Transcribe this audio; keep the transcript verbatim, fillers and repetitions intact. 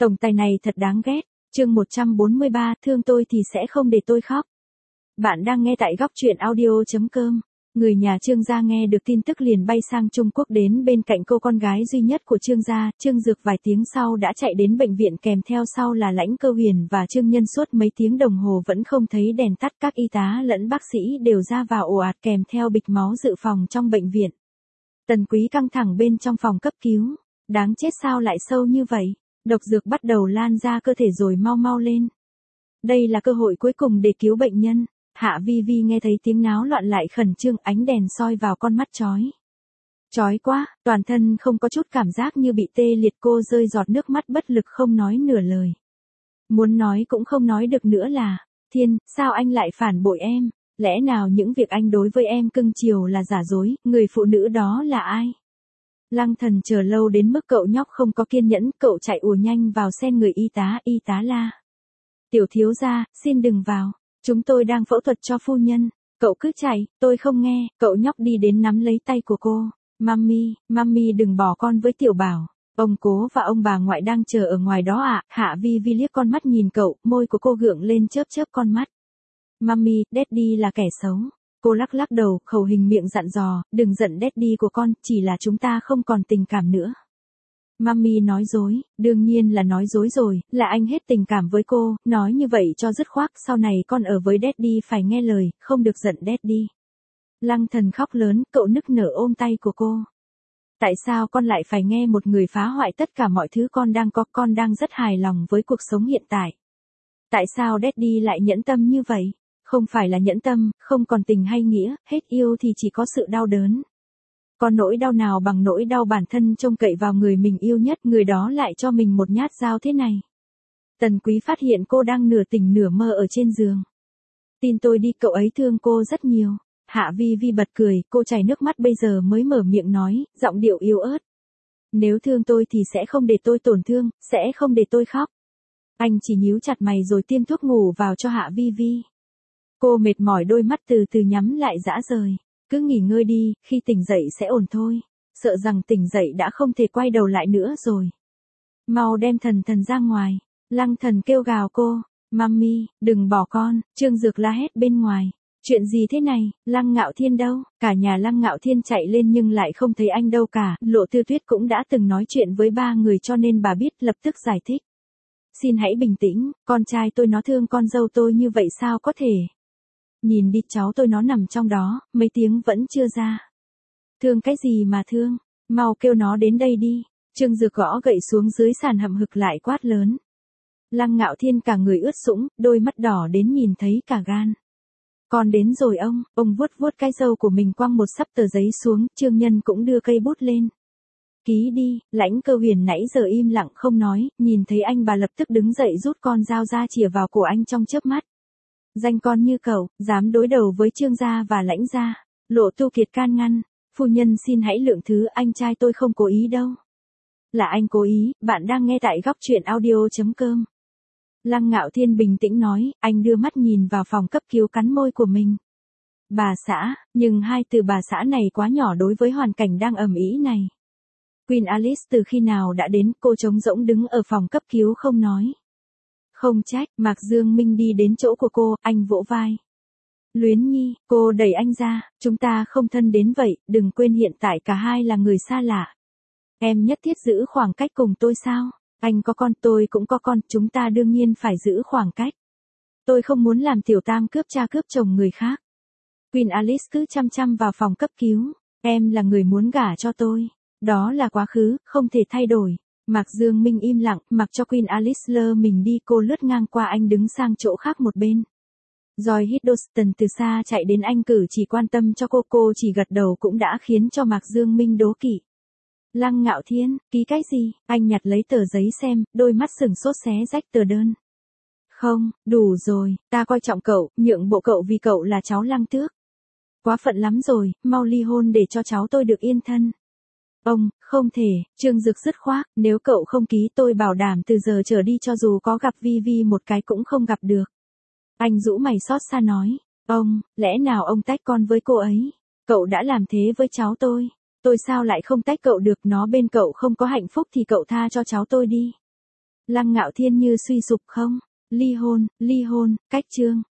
Tổng tài này thật đáng ghét. Chương một trăm bốn mươi ba, thương tôi thì sẽ không để tôi khóc. Bạn đang nghe tại góc truyện audio chấm com. Người nhà Trương gia nghe được tin tức liền bay sang Trung Quốc đến bên cạnh cô con gái duy nhất của Trương gia. Trương Dược vài tiếng sau đã chạy đến bệnh viện, kèm theo sau là Lãnh Cơ Huyền và Trương Nhân. Suốt mấy tiếng đồng hồ vẫn không thấy đèn tắt, các y tá lẫn bác sĩ đều ra vào ồ ạt kèm theo bịch máu dự phòng trong bệnh viện. Tần Quý căng thẳng bên trong phòng cấp cứu. Đáng chết, sao lại sâu như vậy? Độc dược bắt đầu lan ra cơ thể rồi, mau mau lên. Đây là cơ hội cuối cùng để cứu bệnh nhân. Hạ Vi Vi nghe thấy tiếng náo loạn lại khẩn trương, ánh đèn soi vào con mắt chói. Chói quá, toàn thân không có chút cảm giác như bị tê liệt, cô rơi giọt nước mắt bất lực không nói nửa lời. Muốn nói cũng không nói được nữa là, Thiên, sao anh lại phản bội em? Lẽ nào những việc anh đối với em cưng chiều là giả dối, người phụ nữ đó là ai? Lăng Thần chờ lâu đến mức cậu nhóc không có kiên nhẫn, cậu chạy ùa nhanh vào xen người y tá, y tá la. Tiểu thiếu gia, xin đừng vào, chúng tôi đang phẫu thuật cho phu nhân, cậu cứ chạy, tôi không nghe, cậu nhóc đi đến nắm lấy tay của cô. Mami, mami đừng bỏ con với Tiểu Bảo, ông cố và ông bà ngoại đang chờ ở ngoài đó ạ. À. Hạ Vi Vi liếc con mắt nhìn cậu, môi của cô gượng lên chớp chớp con mắt. Mami, Daddy là kẻ xấu. Cô lắc lắc đầu, khẩu hình miệng dặn dò, đừng giận Daddy của con, chỉ là chúng ta không còn tình cảm nữa. Mami nói dối, đương nhiên là nói dối rồi, là anh hết tình cảm với cô, nói như vậy cho dứt khoát, sau này con ở với Daddy phải nghe lời, không được giận Daddy. Lăng Thần khóc lớn, cậu nức nở ôm tay của cô. Tại sao con lại phải nghe một người phá hoại tất cả mọi thứ con đang có, con đang rất hài lòng với cuộc sống hiện tại. Tại sao Daddy lại nhẫn tâm như vậy? Không phải là nhẫn tâm, không còn tình hay nghĩa, hết yêu thì chỉ có sự đau đớn. Có nỗi đau nào bằng nỗi đau bản thân trông cậy vào người mình yêu nhất, người đó lại cho mình một nhát dao thế này. Tần Quý phát hiện cô đang nửa tỉnh nửa mơ ở trên giường. Tin tôi đi, cậu ấy thương cô rất nhiều. Hạ Vi Vi bật cười, cô chảy nước mắt bây giờ mới mở miệng nói, giọng điệu yếu ớt. Nếu thương tôi thì sẽ không để tôi tổn thương, sẽ không để tôi khóc. Anh chỉ nhíu chặt mày rồi tiêm thuốc ngủ vào cho Hạ Vi Vi. Cô mệt mỏi, đôi mắt từ từ nhắm lại dã rời. Cứ nghỉ ngơi đi, khi tỉnh dậy sẽ ổn thôi. Sợ rằng tỉnh dậy đã không thể quay đầu lại nữa rồi. Mau đem Thần Thần ra ngoài. Lăng Thần kêu gào cô. Mami, đừng bỏ con. Trương Dược la hét bên ngoài. Chuyện gì thế này, Lăng Ngạo Thiên đâu? Cả nhà Lăng Ngạo Thiên chạy lên nhưng lại không thấy anh đâu cả. Lộ Tư Tuyết cũng đã từng nói chuyện với ba người cho nên bà biết, lập tức giải thích. Xin hãy bình tĩnh, con trai tôi nó thương con dâu tôi như vậy sao có thể? Nhìn đi, cháu tôi nó nằm trong đó, mấy tiếng vẫn chưa ra. Thương cái gì mà thương, mau kêu nó đến đây đi. Trương Dược gõ gậy xuống dưới sàn, hậm hực lại quát lớn. Lăng Ngạo Thiên cả người ướt sũng, đôi mắt đỏ đến nhìn thấy cả gan. Con đến rồi ông, ông vuốt vuốt cái râu của mình, quăng một xấp tờ giấy xuống, Trương Nhân cũng đưa cây bút lên. Ký đi. Lãnh Cơ Huyền nãy giờ im lặng không nói, nhìn thấy anh bà lập tức đứng dậy rút con dao ra chìa vào cổ anh trong chớp mắt. Danh con như cậu, dám đối đầu với Trương gia và Lãnh gia. Lộ Tu Kiệt can ngăn, phu nhân xin hãy lượng thứ, anh trai tôi không cố ý đâu. Là anh cố ý, bạn đang nghe tại góc truyện audio chấm com. Lăng Ngạo Thiên bình tĩnh nói, anh đưa mắt nhìn vào phòng cấp cứu, cắn môi của mình. Bà xã, nhưng hai từ bà xã này quá nhỏ đối với hoàn cảnh đang ầm ĩ này. Queen Alice từ khi nào đã đến, cô trống rỗng đứng ở phòng cấp cứu không nói. Không trách, Mạc Dương Minh đi đến chỗ của cô, anh vỗ vai. Luyến Nhi, cô đẩy anh ra, chúng ta không thân đến vậy, đừng quên hiện tại cả hai là người xa lạ. Em nhất thiết giữ khoảng cách cùng tôi sao? Anh có con, tôi cũng có con, chúng ta đương nhiên phải giữ khoảng cách. Tôi không muốn làm tiểu tam cướp cha cướp chồng người khác. Queen Alice cứ chăm chăm vào phòng cấp cứu, em là người muốn gả cho tôi. Đó là quá khứ, không thể thay đổi. Mạc Dương Minh im lặng, mặc cho Queen Alice lơ mình đi, cô lướt ngang qua anh đứng sang chỗ khác một bên. Joy Hiddleston từ xa chạy đến, anh cử chỉ quan tâm cho cô, cô chỉ gật đầu cũng đã khiến cho Mạc Dương Minh đố kỵ. Lăng Ngạo Thiên, ký cái gì? Anh nhặt lấy tờ giấy xem, đôi mắt sừng sốt xé rách tờ đơn. Không, đủ rồi, ta coi trọng cậu, nhượng bộ cậu vì cậu là cháu Lăng Tước. Quá phận lắm rồi, mau ly hôn để cho cháu tôi được yên thân. Ông, không thể, Trương Dược dứt khoát, nếu cậu không ký tôi bảo đảm từ giờ trở đi cho dù có gặp Vi Vi một cái cũng không gặp được. Anh rũ mày xót xa nói, ông, lẽ nào ông tách con với cô ấy? Cậu đã làm thế với cháu tôi, tôi sao lại không tách cậu được, nó bên cậu không có hạnh phúc thì cậu tha cho cháu tôi đi. Lăng Ngạo Thiên như suy sụp không? Ly hôn, ly hôn, cách Trương.